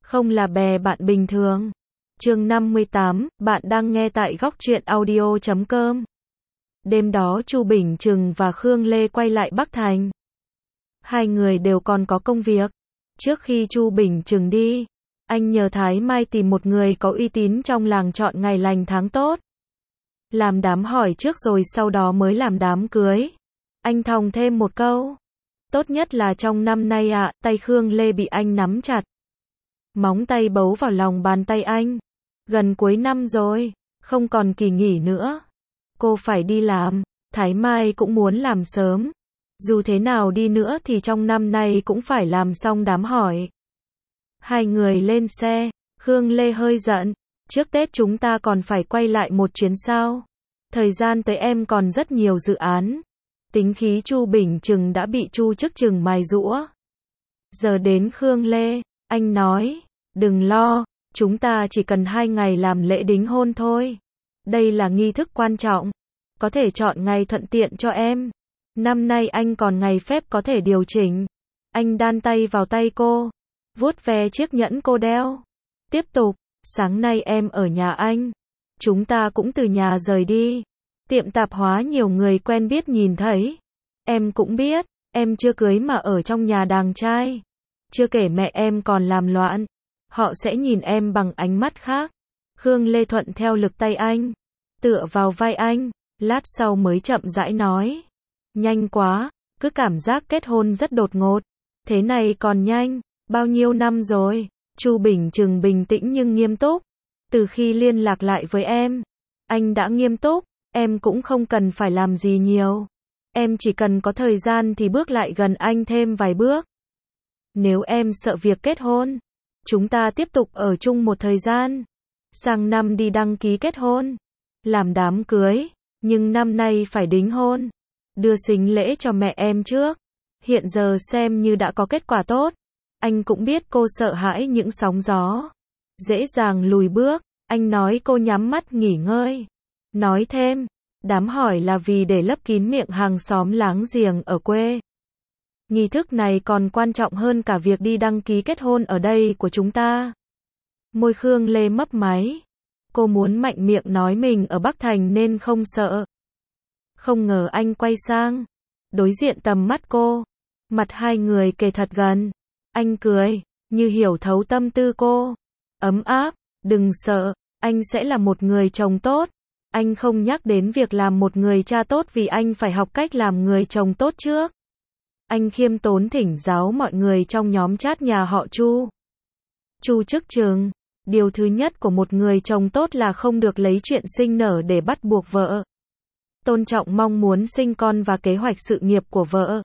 không là bè bạn bình thường. Chương 58, bạn đang nghe tại góc truyện audio.com. Đêm đó Chu Bình Trừng và Khương Lê quay lại Bắc Thành. Hai người đều còn có công việc. Trước khi Chu Bình Trừng đi, anh nhờ Thái Mai tìm một người có uy tín trong làng chọn ngày lành tháng tốt. Làm đám hỏi trước rồi sau đó mới làm đám cưới. Anh thòng thêm một câu. Tốt nhất là trong năm nay ạ, tay Khương Lê bị anh nắm chặt. Móng tay bấu vào lòng bàn tay anh. Gần cuối năm rồi, không còn kỳ nghỉ nữa. Cô phải đi làm, Thái Mai cũng muốn làm sớm. Dù thế nào đi nữa thì trong năm nay cũng phải làm xong đám hỏi. Hai người lên xe, Khương Lê hơi giận. Trước Tết chúng ta còn phải quay lại một chuyến sao? Thời gian tới em còn rất nhiều dự án. Tính khí Chu Bình Trừng đã bị Chu Chức Trừng mài giũa. Giờ đến Khương Lê, anh nói, đừng lo, chúng ta chỉ cần 2 ngày làm lễ đính hôn thôi. Đây là nghi thức quan trọng, có thể chọn ngày thuận tiện cho em. Năm nay anh còn ngày phép có thể điều chỉnh. Anh đan tay vào tay cô, vuốt ve chiếc nhẫn cô đeo. Tiếp tục, sáng nay em ở nhà anh. Chúng ta cũng từ nhà rời đi. Tiệm tạp hóa nhiều người quen biết nhìn thấy. Em cũng biết, em chưa cưới mà ở trong nhà đàng trai. Chưa kể mẹ em còn làm loạn. Họ sẽ nhìn em bằng ánh mắt khác. Khương Lê thuận theo lực tay anh, tựa vào vai anh, lát sau mới chậm rãi nói. Nhanh quá, cứ cảm giác kết hôn rất đột ngột. Thế này còn nhanh, bao nhiêu năm rồi? Chu Bình Trừng bình tĩnh nhưng nghiêm túc. Từ khi liên lạc lại với em, anh đã nghiêm túc, em cũng không cần phải làm gì nhiều. Em chỉ cần có thời gian thì bước lại gần anh thêm vài bước. Nếu em sợ việc kết hôn, chúng ta tiếp tục ở chung một thời gian. Sang năm đi đăng ký kết hôn, làm đám cưới, nhưng năm nay phải đính hôn. Đưa sính lễ cho mẹ em trước. Hiện giờ xem như đã có kết quả tốt. Anh cũng biết cô sợ hãi những sóng gió. Dễ dàng lùi bước, anh nói cô nhắm mắt nghỉ ngơi. Nói thêm, đám hỏi là vì để lấp kín miệng hàng xóm láng giềng ở quê. Nghi thức này còn quan trọng hơn cả việc đi đăng ký kết hôn ở đây của chúng ta. Môi Khương Lê mấp máy. Cô muốn mạnh miệng nói mình ở Bắc Thành nên không sợ. Không ngờ anh quay sang, đối diện tầm mắt cô. Mặt hai người kề thật gần. Anh cười, như hiểu thấu tâm tư cô. Ấm áp, đừng sợ, anh sẽ là một người chồng tốt. Anh không nhắc đến việc làm một người cha tốt vì anh phải học cách làm người chồng tốt trước. Anh khiêm tốn thỉnh giáo mọi người trong nhóm chat nhà họ Chu. Chu Chức Trừng, điều thứ nhất của một người chồng tốt là không được lấy chuyện sinh nở để bắt buộc vợ. Tôn trọng mong muốn sinh con và kế hoạch sự nghiệp của vợ.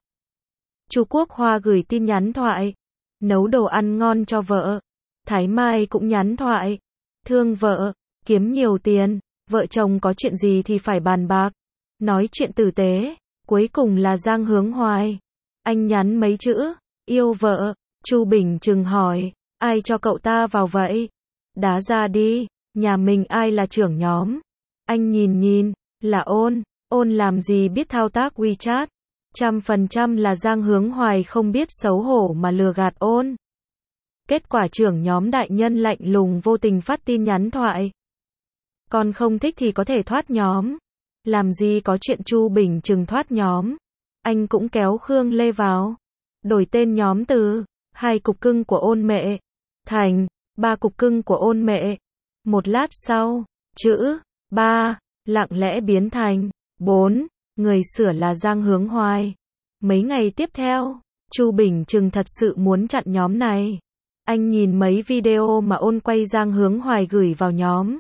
Chu Quốc Hoa gửi tin nhắn thoại, nấu đồ ăn ngon cho vợ. Thái Mai cũng nhắn thoại, thương vợ, kiếm nhiều tiền, vợ chồng có chuyện gì thì phải bàn bạc, nói chuyện tử tế. Cuối cùng là Giang Hướng Hoài. Anh nhắn mấy chữ, yêu vợ. Chu Bình Trừng hỏi, ai cho cậu ta vào vậy? Đá ra đi, nhà mình ai là trưởng nhóm? Anh nhìn, là Ôn làm gì biết thao tác WeChat. 100% là Giang Hướng Hoài không biết xấu hổ mà lừa gạt Ôn. Kết quả trưởng nhóm đại nhân lạnh lùng vô tình phát tin nhắn thoại. Con không thích thì có thể thoát nhóm. Làm gì có chuyện Chu Bình Trừng thoát nhóm. Anh cũng kéo Khương Lê vào. Đổi tên nhóm từ 2 cục cưng của Ôn mẹ thành 3 cục cưng của Ôn mẹ. Một lát sau, chữ 3 lặng lẽ biến thành 4. Người sửa là Giang Hướng Hoài. Mấy ngày tiếp theo, Chu Bình Trừng thật sự muốn chặn nhóm này. Anh nhìn mấy video mà Ôn quay Giang Hướng Hoài gửi vào nhóm.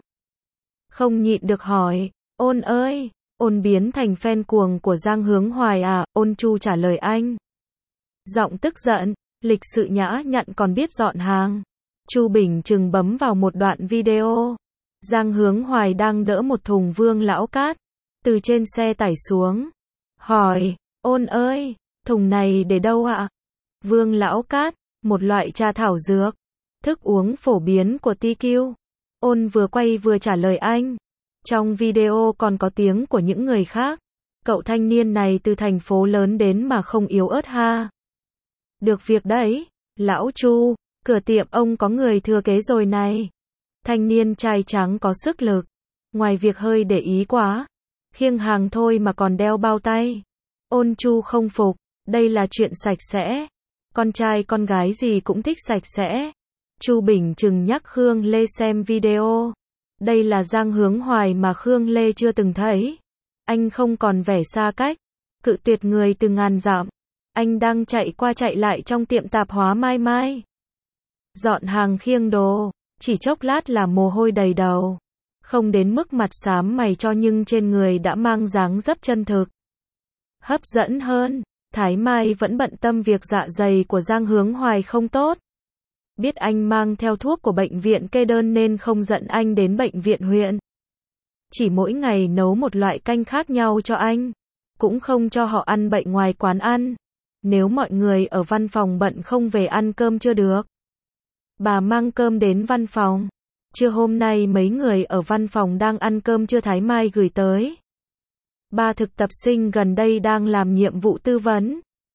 Không nhịn được hỏi, Ôn ơi, Ôn biến thành fan cuồng của Giang Hướng Hoài à? Ôn Chu trả lời anh. Giọng tức giận, lịch sự nhã nhặn còn biết dọn hàng. Chu Bình Trừng bấm vào một đoạn video. Giang Hướng Hoài đang đỡ một thùng Vương Lão Cát từ trên xe tải xuống. Hỏi, Ôn ơi, thùng này để đâu ạ? Vương Lão Cát, một loại trà thảo dược, thức uống phổ biến của TQ. Ôn vừa quay vừa trả lời anh. Trong video còn có tiếng của những người khác. Cậu thanh niên này từ thành phố lớn đến mà không yếu ớt ha. Được việc đấy, lão Chu, Cửa tiệm ông có người thừa kế rồi này. Thanh niên trai trắng có sức lực. Ngoài việc hơi để ý quá. Khiêng hàng thôi mà còn đeo bao tay. Ôn Chu không phục. Đây là chuyện sạch sẽ. Con trai con gái gì cũng thích sạch sẽ. Chu Bình Trừng nhắc Khương Lê xem video. Đây là Giang Hướng Hoài mà Khương Lê chưa từng thấy. Anh không còn vẻ xa cách. Cự tuyệt người từ ngàn dặm. Anh đang chạy qua chạy lại trong tiệm tạp hóa Mai Mai. Dọn hàng khiêng đồ. Chỉ chốc lát là mồ hôi đầy đầu. Không đến mức mặt xám mày cho nhưng trên người đã mang dáng dấp chân thực. Hấp dẫn hơn, Thái Mai vẫn bận tâm việc dạ dày của Giang Hướng Hoài không tốt. Biết anh mang theo thuốc của bệnh viện kê đơn nên không dẫn anh đến bệnh viện huyện. Chỉ mỗi ngày nấu một loại canh khác nhau cho anh. Cũng không cho họ ăn bệnh ngoài quán ăn. Nếu mọi người ở văn phòng bận không về ăn cơm chưa được. Bà mang cơm đến văn phòng. Trưa hôm nay mấy người ở văn phòng đang ăn cơm trưa Thái Mai gửi tới. Ba thực tập sinh gần đây đang làm nhiệm vụ tư vấn.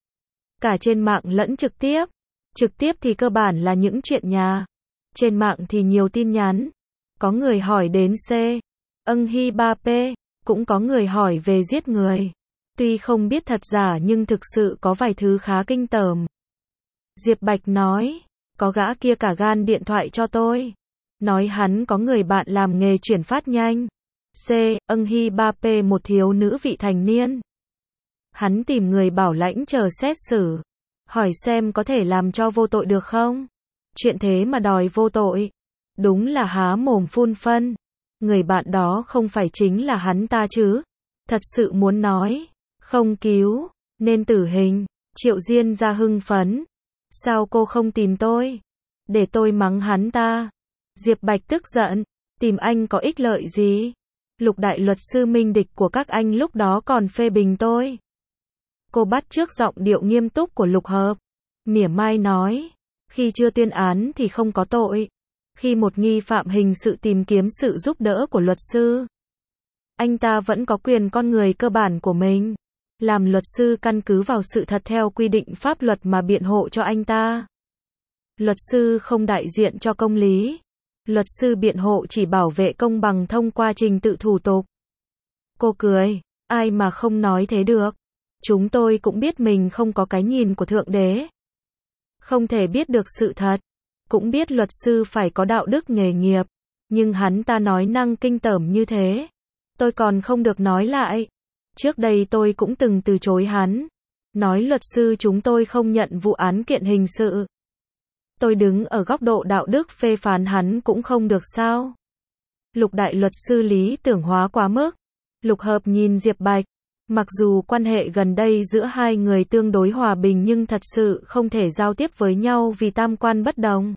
Cả trên mạng lẫn trực tiếp. Trực tiếp thì cơ bản là những chuyện nhà. Trên mạng thì nhiều tin nhắn. Có người hỏi đến C. Ưng Hy 3P. Cũng có người hỏi về giết người. Tuy không biết thật giả nhưng thực sự có vài thứ khá kinh tởm. Diệp Bạch nói. Có gã kia cả gan điện thoại cho tôi. Nói hắn có người bạn làm nghề chuyển phát nhanh. C. Ưng Hy 3P một thiếu nữ vị thành niên. Hắn tìm người bảo lãnh chờ xét xử. Hỏi xem có thể làm cho vô tội được không? Chuyện thế mà đòi vô tội. Đúng là há mồm phun phân. Người bạn đó không phải chính là hắn ta chứ. Thật sự muốn nói. Không cứu. Nên tử hình. Triệu Diên ra hưng phấn. Sao cô không tìm tôi? Để tôi mắng hắn ta. Diệp Bạch tức giận. Tìm anh có ích lợi gì? Lục đại luật sư minh địch của các anh lúc đó còn phê bình tôi. Cô bắt chước giọng điệu nghiêm túc của Lục Hợp. Mỉa mai nói. Khi chưa tuyên án thì không có tội. Khi một nghi phạm hình sự tìm kiếm sự giúp đỡ của luật sư. Anh ta vẫn có quyền con người cơ bản của mình. Làm luật sư căn cứ vào sự thật theo quy định pháp luật mà biện hộ cho anh ta. Luật sư không đại diện cho công lý. Luật sư biện hộ chỉ bảo vệ công bằng thông qua trình tự thủ tục. Cô cười. Ai mà không nói thế được. Chúng tôi cũng biết mình không có cái nhìn của Thượng Đế. Không thể biết được sự thật. Cũng biết luật sư phải có đạo đức nghề nghiệp. Nhưng hắn ta nói năng kinh tởm như thế. Tôi còn không được nói lại. Trước đây tôi cũng từng từ chối hắn. Nói luật sư chúng tôi không nhận vụ án kiện hình sự. Tôi đứng ở góc độ đạo đức phê phán hắn cũng không được sao. Lục đại luật sư lý tưởng hóa quá mức. Lục Hợp nhìn Diệp Bạch. Mặc dù quan hệ gần đây giữa hai người tương đối hòa bình nhưng thật sự không thể giao tiếp với nhau vì tam quan bất đồng.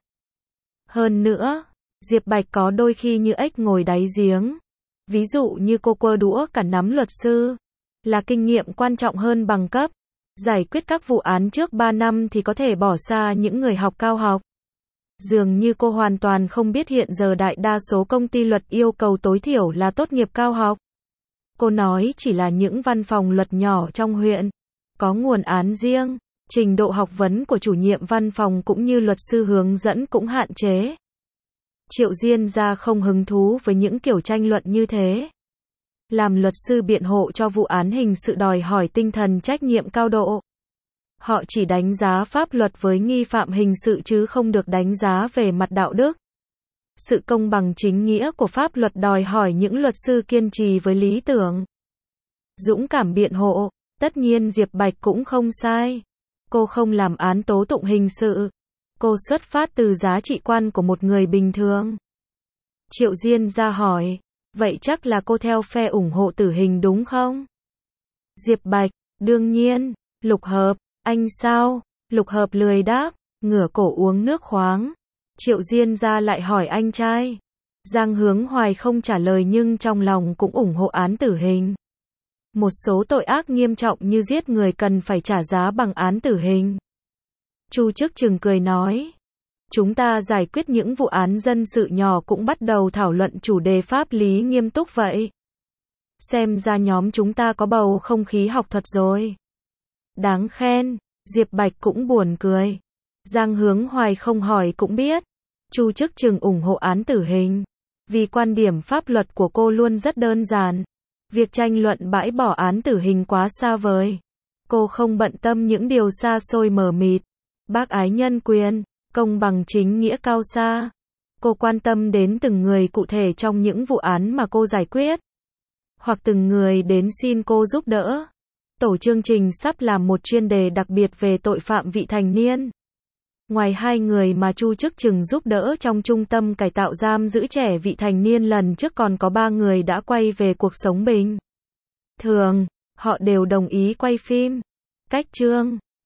Hơn nữa, Diệp Bạch có đôi khi như ếch ngồi đáy giếng. Ví dụ như cô quơ đũa cả nắm luật sư. Là kinh nghiệm quan trọng hơn bằng cấp. Giải quyết các vụ án trước 3 năm thì có thể bỏ xa những người học cao học. Dường như cô hoàn toàn không biết hiện giờ đại đa số công ty luật yêu cầu tối thiểu là tốt nghiệp cao học. Cô nói chỉ là những văn phòng luật nhỏ trong huyện. Có nguồn án riêng. Trình độ học vấn của chủ nhiệm văn phòng cũng như luật sư hướng dẫn cũng hạn chế. Triệu Diên ra không hứng thú với những kiểu tranh luận như thế. Làm luật sư biện hộ cho vụ án hình sự đòi hỏi tinh thần trách nhiệm cao độ. Họ chỉ đánh giá pháp luật với nghi phạm hình sự chứ không được đánh giá về mặt đạo đức. Sự công bằng chính nghĩa của pháp luật đòi hỏi những luật sư kiên trì với lý tưởng. Dũng cảm biện hộ, tất nhiên Diệp Bạch cũng không sai. Cô không làm án tố tụng hình sự. Cô xuất phát từ giá trị quan của một người bình thường. Triệu Diên ra hỏi. Vậy chắc là cô theo phe ủng hộ tử hình đúng không? Diệp Bạch, đương nhiên. Lục Hợp, anh sao? Lục Hợp lười đáp, ngửa cổ uống nước khoáng. Triệu Diên ra lại hỏi anh trai. Giang Hướng Hoài không trả lời nhưng trong lòng cũng ủng hộ án tử hình. Một số tội ác nghiêm trọng như giết người cần phải trả giá bằng án tử hình. Chu Chức Trừng cười nói. Chúng ta giải quyết những vụ án dân sự nhỏ cũng bắt đầu thảo luận chủ đề pháp lý nghiêm túc vậy. Xem ra nhóm chúng ta có bầu không khí học thuật rồi. Đáng khen. Diệp Bạch cũng buồn cười. Giang Hướng Hoài không hỏi cũng biết, Chu Chức Chừng ủng hộ án tử hình. Vì quan điểm pháp luật của cô luôn rất đơn giản. Việc tranh luận bãi bỏ án tử hình quá xa vời. Cô không bận tâm những điều xa xôi mờ mịt. Bác ái nhân quyền, công bằng chính nghĩa cao xa. Cô quan tâm đến từng người cụ thể trong những vụ án mà cô giải quyết. Hoặc từng người đến xin cô giúp đỡ. Tổ chương trình sắp làm một chuyên đề đặc biệt về tội phạm vị thành niên. Ngoài 2 người mà Chu Chức Chừng giúp đỡ trong trung tâm cải tạo giam giữ trẻ vị thành niên lần trước, còn có 3 người đã quay về cuộc sống bình thường. Họ đều đồng ý quay phim. Cách chương